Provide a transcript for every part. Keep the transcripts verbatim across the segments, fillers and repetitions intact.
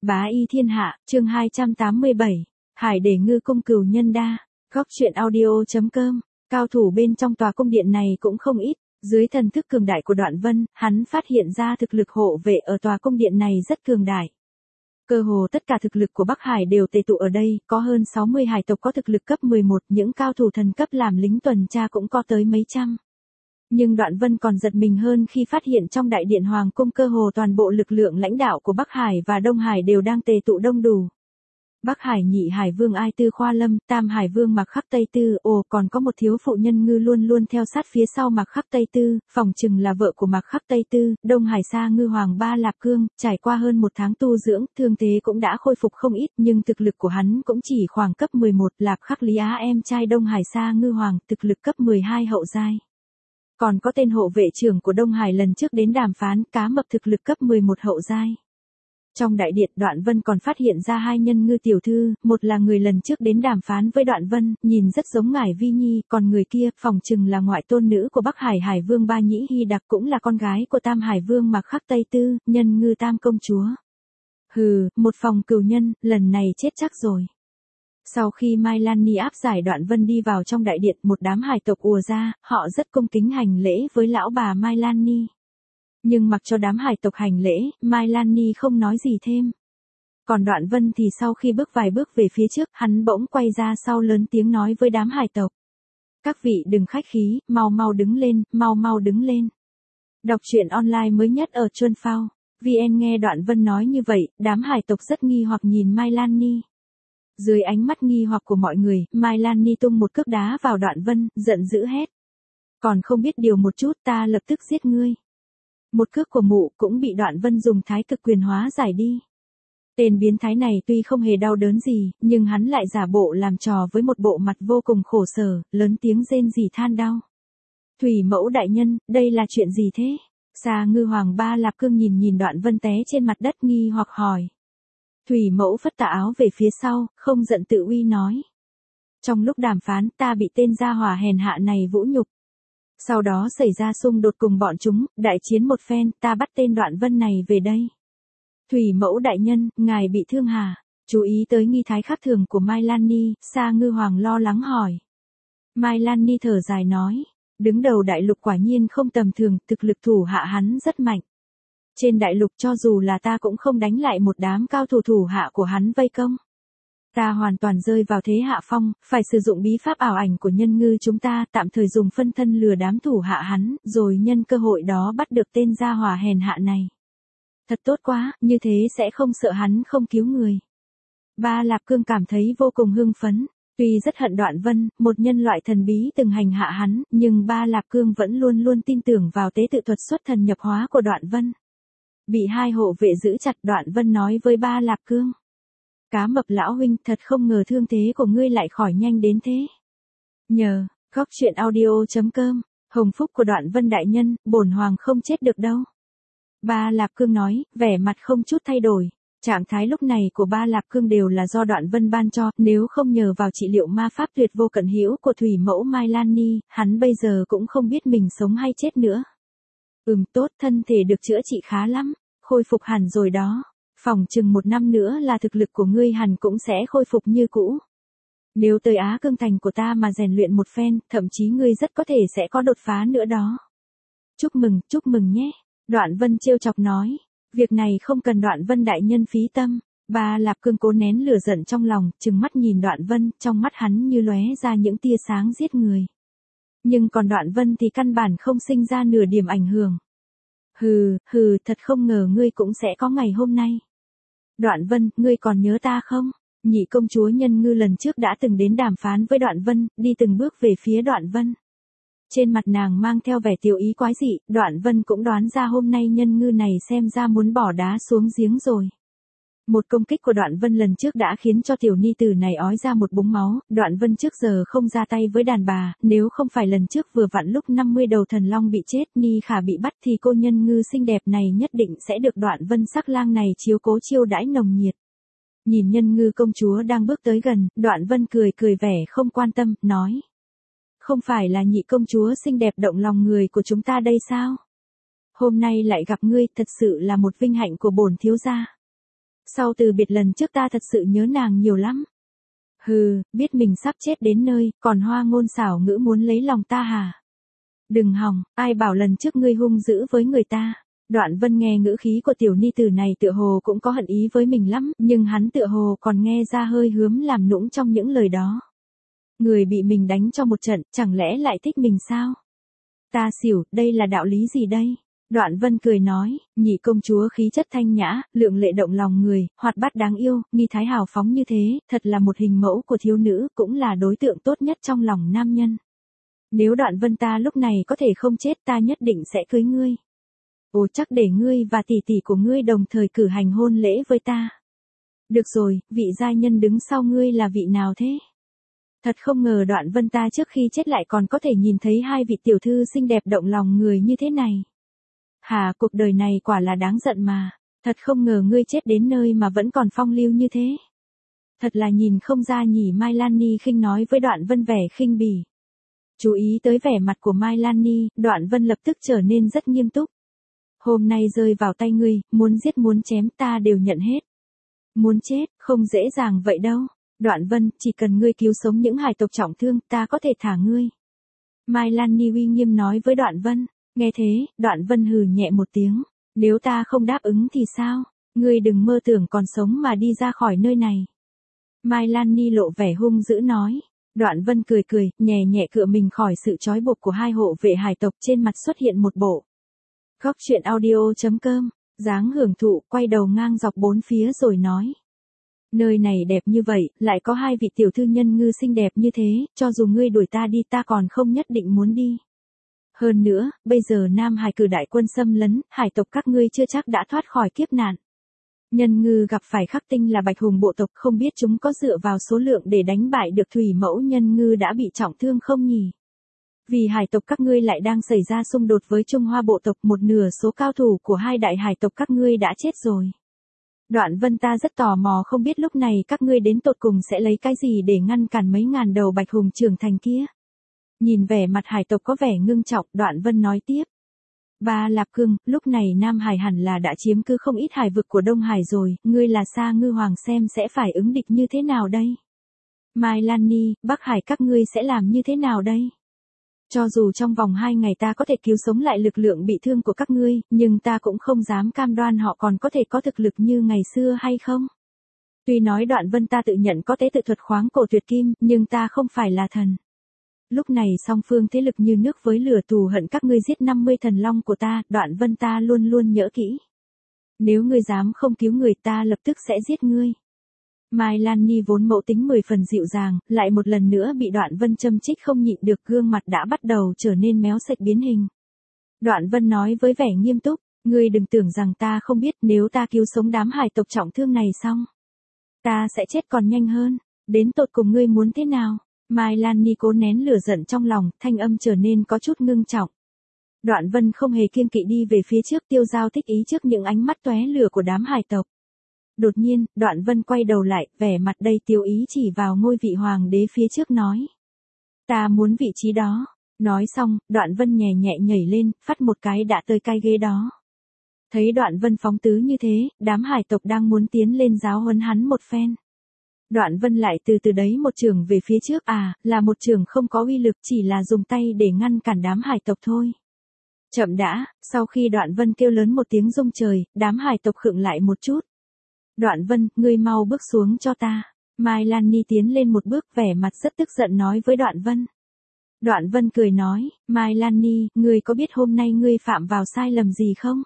Bá y thiên hạ, chương hai trăm tám mươi bảy. Hải để ngư cung cửu nhân đa. Góc truyện audio.com. Cao thủ bên trong tòa cung điện này cũng không ít. Dưới thần thức cường đại của Đoạn Vân, hắn phát hiện ra thực lực hộ vệ ở tòa cung điện này rất cường đại. Cơ hồ tất cả thực lực của Bắc Hải đều tề tụ ở đây, có hơn sáu mươi hải tộc có thực lực cấp mười một, những cao thủ thần cấp làm lính tuần tra cũng có tới mấy trăm. Nhưng Đoạn Vân còn giật mình hơn khi phát hiện trong đại điện Hoàng cung cơ hồ toàn bộ lực lượng lãnh đạo của Bắc Hải và Đông Hải đều đang tề tụ đông đủ. Bắc Hải nhị hải vương Ai Tư Khoa Lâm, tam hải vương Mạc Khắc Tây Tư, ồ còn có một thiếu phụ nhân ngư luôn luôn theo sát phía sau Mạc Khắc Tây Tư, phỏng chừng là vợ của Mạc Khắc Tây Tư, Đông Hải Sa ngư hoàng Ba Lạp Cương, trải qua hơn một tháng tu dưỡng, thương thế cũng đã khôi phục không ít, nhưng thực lực của hắn cũng chỉ khoảng cấp mười một, Lạp Khắc Lý Á em trai Đông Hải Sa ngư hoàng, thực lực cấp mười hai hậu giai. Còn có tên hộ vệ trưởng của Đông Hải lần trước đến đàm phán, Cá Mập thực lực cấp mười một hậu giai. Trong đại điện Đoạn Vân còn phát hiện ra hai nhân ngư tiểu thư, một là người lần trước đến đàm phán với Đoạn Vân, nhìn rất giống Ngải Vi Nhi, còn người kia, phỏng chừng là ngoại tôn nữ của Bắc Hải Hải Vương Ba Nhĩ Hy Đặc, cũng là con gái của Tam Hải Vương Mạc Khắc Tây Tư, nhân ngư Tam công chúa. Hừ, một phòng cừu nhân, lần này chết chắc rồi. Sau khi Mai Lan Ni áp giải Đoạn Vân đi vào trong đại điện, một đám hải tộc ùa ra, họ rất cung kính hành lễ với lão bà Mai Lan Ni. Nhưng mặc cho đám hải tộc hành lễ, Mai Lan Ni không nói gì thêm. Còn Đoạn Vân thì sau khi bước vài bước về phía trước, hắn bỗng quay ra sau lớn tiếng nói với đám hải tộc. Các vị đừng khách khí, mau mau đứng lên, mau mau đứng lên. Đọc truyện online mới nhất ở Chuân Phao. vê en nghe Đoạn Vân nói như vậy, đám hải tộc rất nghi hoặc nhìn Mai Lan Ni. Dưới ánh mắt nghi hoặc của mọi người, Mai Lan Ni tung một cước đá vào Đoạn Vân, giận dữ hét. Còn không biết điều một chút, ta lập tức giết ngươi. Một cước của mụ cũng bị Đoạn Vân dùng thái cực quyền hóa giải đi. Tên biến thái này tuy không hề đau đớn gì, nhưng hắn lại giả bộ làm trò với một bộ mặt vô cùng khổ sở, lớn tiếng rên rỉ than đau. Thủy mẫu đại nhân, đây là chuyện gì thế? Sa ngư hoàng Ba Lạp Cương nhìn nhìn Đoạn Vân té trên mặt đất nghi hoặc hỏi. Thủy mẫu phất tà áo về phía sau, không giận tự uy nói. Trong lúc đàm phán ta bị tên gia hỏa hèn hạ này vũ nhục. Sau đó xảy ra xung đột cùng bọn chúng, đại chiến một phen, ta bắt tên Đoạn Vân này về đây. Thủy mẫu đại nhân, ngài bị thương hả? Chú ý tới nghi thái khác thường của Mai Lan Ni, Sa ngư hoàng lo lắng hỏi. Mai Lan Ni thở dài nói, đứng đầu đại lục quả nhiên không tầm thường, thực lực thủ hạ hắn rất mạnh. Trên đại lục cho dù là ta cũng không đánh lại một đám cao thủ thủ hạ của hắn vây công. Ta hoàn toàn rơi vào thế hạ phong, phải sử dụng bí pháp ảo ảnh của nhân ngư chúng ta, tạm thời dùng phân thân lừa đám thủ hạ hắn, rồi nhân cơ hội đó bắt được tên gia hỏa hèn hạ này. Thật tốt quá, như thế sẽ không sợ hắn không cứu người. Ba Lạp Cương cảm thấy vô cùng hưng phấn, tuy rất hận Đoạn Vân, một nhân loại thần bí từng hành hạ hắn, nhưng Ba Lạp Cương vẫn luôn luôn tin tưởng vào tế tự thuật xuất thần nhập hóa của Đoạn Vân. Bị hai hộ vệ giữ chặt, Đoạn Vân nói với Ba Lạp Cương. Cá Mập lão huynh, thật không ngờ thương thế của ngươi lại khỏi nhanh đến thế. Nhờ, góc truyện audio.com, hồng phúc của Đoạn Vân đại nhân, bổn hoàng không chết được đâu. Ba Lạp Cương nói, vẻ mặt không chút thay đổi. Trạng thái lúc này của Ba Lạp Cương đều là do Đoạn Vân ban cho, nếu không nhờ vào trị liệu ma pháp tuyệt vô cận hữu của thủy mẫu Mai Lan Ni, hắn bây giờ cũng không biết mình sống hay chết nữa. Ừm tốt, thân thể được chữa trị khá lắm, khôi phục hẳn rồi đó. Phòng chừng một năm nữa là thực lực của ngươi hẳn cũng sẽ khôi phục như cũ. Nếu tới Á Cương Thành của ta mà rèn luyện một phen, thậm chí ngươi rất có thể sẽ có đột phá nữa đó. Chúc mừng, chúc mừng nhé. Đoạn Vân trêu chọc nói. Việc này không cần Đoạn Vân đại nhân phí tâm. Ba Lạp Cương cố nén lửa giận trong lòng, trừng mắt nhìn Đoạn Vân, trong mắt hắn như lóe ra những tia sáng giết người. Nhưng còn Đoạn Vân thì căn bản không sinh ra nửa điểm ảnh hưởng. Hừ, hừ, thật không ngờ ngươi cũng sẽ có ngày hôm nay. Đoạn Vân, ngươi còn nhớ ta không? Nhị công chúa nhân ngư lần trước đã từng đến đàm phán với Đoạn Vân, đi từng bước về phía Đoạn Vân. Trên mặt nàng mang theo vẻ tiểu ý quái dị, Đoạn Vân cũng đoán ra hôm nay nhân ngư này xem ra muốn bỏ đá xuống giếng rồi. Một công kích của Đoạn Vân lần trước đã khiến cho tiểu ni tử này ói ra một búng máu, Đoạn Vân trước giờ không ra tay với đàn bà, nếu không phải lần trước vừa vặn lúc năm mươi đầu thần long bị chết, Ni Khả bị bắt thì cô nhân ngư xinh đẹp này nhất định sẽ được Đoạn Vân sắc lang này chiếu cố chiêu đãi nồng nhiệt. Nhìn nhân ngư công chúa đang bước tới gần, Đoạn Vân cười cười vẻ không quan tâm, nói. Không phải là nhị công chúa xinh đẹp động lòng người của chúng ta đây sao? Hôm nay lại gặp ngươi, thật sự là một vinh hạnh của bổn thiếu gia. Sau từ biệt lần trước ta thật sự nhớ nàng nhiều lắm. Hừ, biết mình sắp chết đến nơi, còn hoa ngôn xảo ngữ muốn lấy lòng ta hả? Đừng hòng, ai bảo lần trước ngươi hung dữ với người ta. Đoạn Vân nghe ngữ khí của tiểu ni tử này tựa hồ cũng có hận ý với mình lắm, nhưng hắn tựa hồ còn nghe ra hơi hướm làm nũng trong những lời đó. Người bị mình đánh cho một trận, chẳng lẽ lại thích mình sao? Ta xỉu, đây là đạo lý gì đây? Đoạn Vân cười nói, nhị công chúa khí chất thanh nhã, lượng lệ động lòng người, hoạt bát đáng yêu, nghi thái hào phóng như thế, thật là một hình mẫu của thiếu nữ, cũng là đối tượng tốt nhất trong lòng nam nhân. Nếu Đoạn Vân ta lúc này có thể không chết ta nhất định sẽ cưới ngươi. Ồ chắc để ngươi và tỷ tỷ của ngươi đồng thời cử hành hôn lễ với ta. Được rồi, vị giai nhân đứng sau ngươi là vị nào thế? Thật không ngờ Đoạn Vân ta trước khi chết lại còn có thể nhìn thấy hai vị tiểu thư xinh đẹp động lòng người như thế này. Hà, cuộc đời này quả là đáng giận mà. Thật không ngờ ngươi chết đến nơi mà vẫn còn phong lưu như thế. Thật là nhìn không ra nhỉ. Mai Lan Ni khinh nói với Đoạn Vân vẻ khinh bỉ. Chú ý tới vẻ mặt của Mai Lan Ni, Đoạn Vân lập tức trở nên rất nghiêm túc. Hôm nay rơi vào tay ngươi, muốn giết muốn chém ta đều nhận hết. Muốn chết, không dễ dàng vậy đâu. Đoạn Vân, chỉ cần ngươi cứu sống những hài tộc trọng thương, ta có thể thả ngươi. Mai Lan Ni uy nghiêm nói với Đoạn Vân. Nghe thế, Đoạn Vân hừ nhẹ một tiếng. Nếu ta không đáp ứng thì sao? Ngươi đừng mơ tưởng còn sống mà đi ra khỏi nơi này. Mai Lan Ni lộ vẻ hung dữ nói. Đoạn Vân cười cười, nhẹ nhẹ cựa mình khỏi sự trói buộc của hai hộ vệ hải tộc, trên mặt xuất hiện một bộ. Góc truyện audio chấm com, dáng hưởng thụ, quay đầu ngang dọc bốn phía rồi nói. Nơi này đẹp như vậy, lại có hai vị tiểu thư nhân ngư xinh đẹp như thế, cho dù ngươi đuổi ta đi ta còn không nhất định muốn đi. Hơn nữa, bây giờ Nam Hải cử đại quân xâm lấn, hải tộc các ngươi chưa chắc đã thoát khỏi kiếp nạn. Nhân ngư gặp phải khắc tinh là bạch hùng bộ tộc, không biết chúng có dựa vào số lượng để đánh bại được thủy mẫu nhân ngư đã bị trọng thương không nhỉ? Vì hải tộc các ngươi lại đang xảy ra xung đột với Trung Hoa bộ tộc, một nửa số cao thủ của hai đại hải tộc các ngươi đã chết rồi. Đoạn Vân ta rất tò mò không biết lúc này các ngươi đến tột cùng sẽ lấy cái gì để ngăn cản mấy ngàn đầu bạch hùng trưởng thành kia. Nhìn vẻ mặt hải tộc có vẻ ngưng trọng, Đoạn Vân nói tiếp. Ba Lạp Cương, lúc này Nam Hải hẳn là đã chiếm cứ không ít hải vực của Đông Hải rồi, ngươi là Sa Ngư Hoàng xem sẽ phải ứng địch như thế nào đây? Mai Lan Ni, Bắc Hải các ngươi sẽ làm như thế nào đây? Cho dù trong vòng hai ngày ta có thể cứu sống lại lực lượng bị thương của các ngươi, nhưng ta cũng không dám cam đoan họ còn có thể có thực lực như ngày xưa hay không. Tuy nói Đoạn Vân ta tự nhận có tế tự thuật khoáng cổ tuyệt kim, nhưng ta không phải là thần. Lúc này song phương thế lực như nước với lửa, thù hận các ngươi giết năm mươi thần long của ta, Đoạn Vân ta luôn luôn nhớ kỹ. Nếu ngươi dám không cứu người ta lập tức sẽ giết ngươi. Mai Lan Ni vốn mẫu tính mười phần dịu dàng, lại một lần nữa bị Đoạn Vân châm chích không nhịn được, gương mặt đã bắt đầu trở nên méo sạch biến hình. Đoạn Vân nói với vẻ nghiêm túc, ngươi đừng tưởng rằng ta không biết, nếu ta cứu sống đám hải tộc trọng thương này xong, ta sẽ chết còn nhanh hơn, đến tột cùng ngươi muốn thế nào? Mai Lan Ni cố nén lửa giận trong lòng, thanh âm trở nên có chút ngưng trọng. Đoạn Vân không hề kiêng kỵ đi về phía trước, tiêu dao thích ý trước những ánh mắt tóe lửa của đám hải tộc. Đột nhiên, Đoạn Vân quay đầu lại, vẻ mặt đầy tiêu ý chỉ vào ngôi vị hoàng đế phía trước nói. Ta muốn vị trí đó. Nói xong, Đoạn Vân nhẹ nhẹ nhảy lên, phắt một cái đã tới cái ghế đó. Thấy Đoạn Vân phóng tứ như thế, đám hải tộc đang muốn tiến lên giáo huấn hắn một phen. Đoạn Vân lại từ từ đấy một trường về phía trước, à, là một trường không có uy lực, chỉ là dùng tay để ngăn cản đám hải tộc thôi. Chậm đã, sau khi Đoạn Vân kêu lớn một tiếng rung trời, đám hải tộc khựng lại một chút. Đoạn Vân, ngươi mau bước xuống cho ta. Mai Lan Ni tiến lên một bước, vẻ mặt rất tức giận nói với Đoạn Vân. Đoạn Vân cười nói, Mai Lan Ni, ngươi có biết hôm nay ngươi phạm vào sai lầm gì không?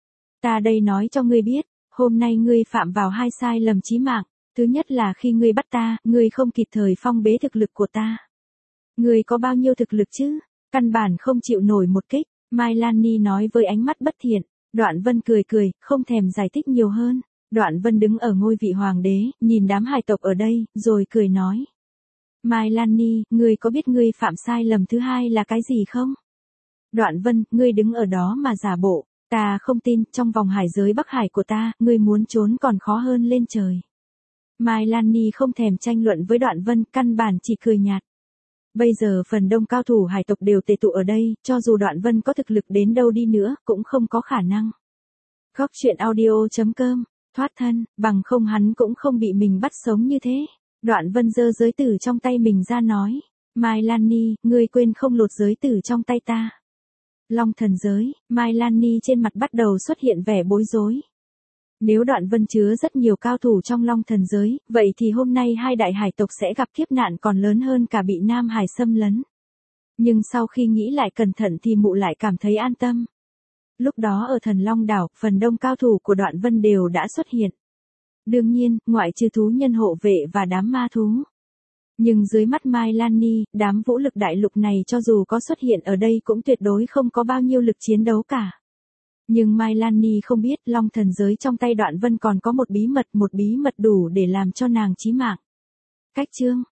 Ta đây nói cho ngươi biết, hôm nay ngươi phạm vào hai sai lầm chí mạng. Thứ nhất là khi ngươi bắt ta, ngươi không kịp thời phong bế thực lực của ta. Ngươi có bao nhiêu thực lực chứ? Căn bản không chịu nổi một kích. Mai Lan Ni nói với ánh mắt bất thiện. Đoạn Vân cười cười, không thèm giải thích nhiều hơn. Đoạn Vân đứng ở ngôi vị hoàng đế, nhìn đám hải tộc ở đây, rồi cười nói. Mai Lan Ni, ngươi có biết ngươi phạm sai lầm thứ hai là cái gì không? Đoạn Vân, ngươi đứng ở đó mà giả bộ. Ta không tin, trong vòng hải giới Bắc Hải của ta, ngươi muốn trốn còn khó hơn lên trời. Mai Lan Ni không thèm tranh luận với Đoạn Vân, căn bản chỉ cười nhạt. Bây giờ phần đông cao thủ hải tộc đều tề tụ ở đây, cho dù Đoạn Vân có thực lực đến đâu đi nữa, cũng không có khả năng. Góc truyện audio chấm com thoát thân, bằng không hắn cũng không bị mình bắt sống như thế. Đoạn Vân giơ giới tử trong tay mình ra nói, Mai Lan Ni, ngươi quên không lột giới tử trong tay ta. Long thần giới, Mai Lan Ni trên mặt bắt đầu xuất hiện vẻ bối rối. Nếu Đoạn Vân chứa rất nhiều cao thủ trong Long thần giới, vậy thì hôm nay hai đại hải tộc sẽ gặp kiếp nạn còn lớn hơn cả bị Nam Hải xâm lấn. Nhưng sau khi nghĩ lại cẩn thận thì mụ lại cảm thấy an tâm. Lúc đó ở Thần Long đảo, phần đông cao thủ của Đoạn Vân đều đã xuất hiện. Đương nhiên, ngoại trừ thú nhân hộ vệ và đám ma thú. Nhưng dưới mắt Mai Lan Ni, đám vũ lực đại lục này cho dù có xuất hiện ở đây cũng tuyệt đối không có bao nhiêu lực chiến đấu cả. Nhưng Mai Lan Ni không biết Long thần giới trong tay Đoạn Vân còn có một bí mật, một bí mật đủ để làm cho nàng chí mạng. Cách chương